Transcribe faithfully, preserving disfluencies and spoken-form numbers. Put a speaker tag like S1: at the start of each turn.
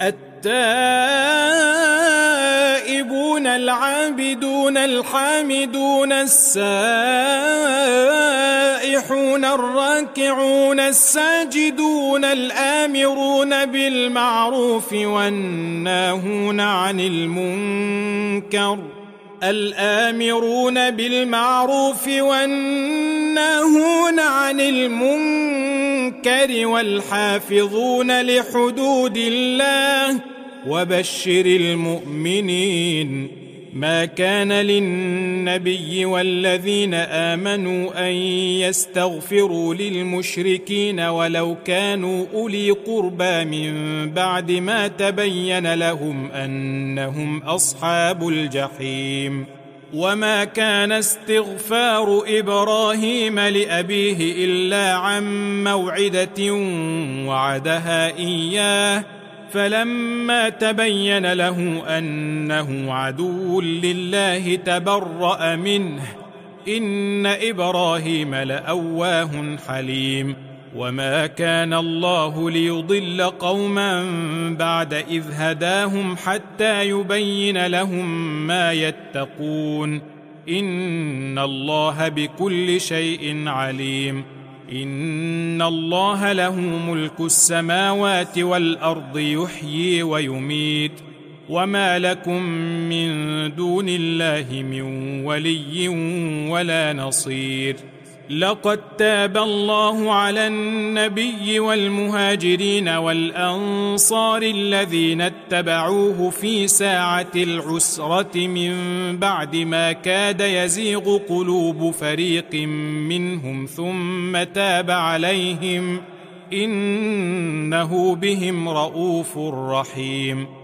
S1: التائبون العابدون الحامدون السائحون الراكعون الساجدون الآمرون بالمعروف والناهون عن المنكر الآمرون بالمعروف والناهون عن المنكر والحافظون لحدود الله وبشر المؤمنين. ما كان للنبي والذين آمنوا أن يستغفروا للمشركين ولو كانوا أولي قربى من بعد ما تبين لهم أنهم أصحاب الجحيم. وما كان استغفار إبراهيم لأبيه إلا عن موعدة وعدها إياه فلما تبين له أنه عدو لله تبرأ منه إن إبراهيم لأواه حليم. وما كان الله ليضل قوما بعد إذ هداهم حتى يبين لهم ما يتقون إن الله بكل شيء عليم. إن الله له ملك السماوات والأرض يحيي ويميت وما لكم من دون الله من ولي ولا نصير. لقد تاب الله على النبي والمهاجرين والأنصار الذين اتبعوه في ساعة العسرة من بعد ما كاد يزيغ قلوب فريق منهم ثم تاب عليهم إنه بهم رءوف رحيم.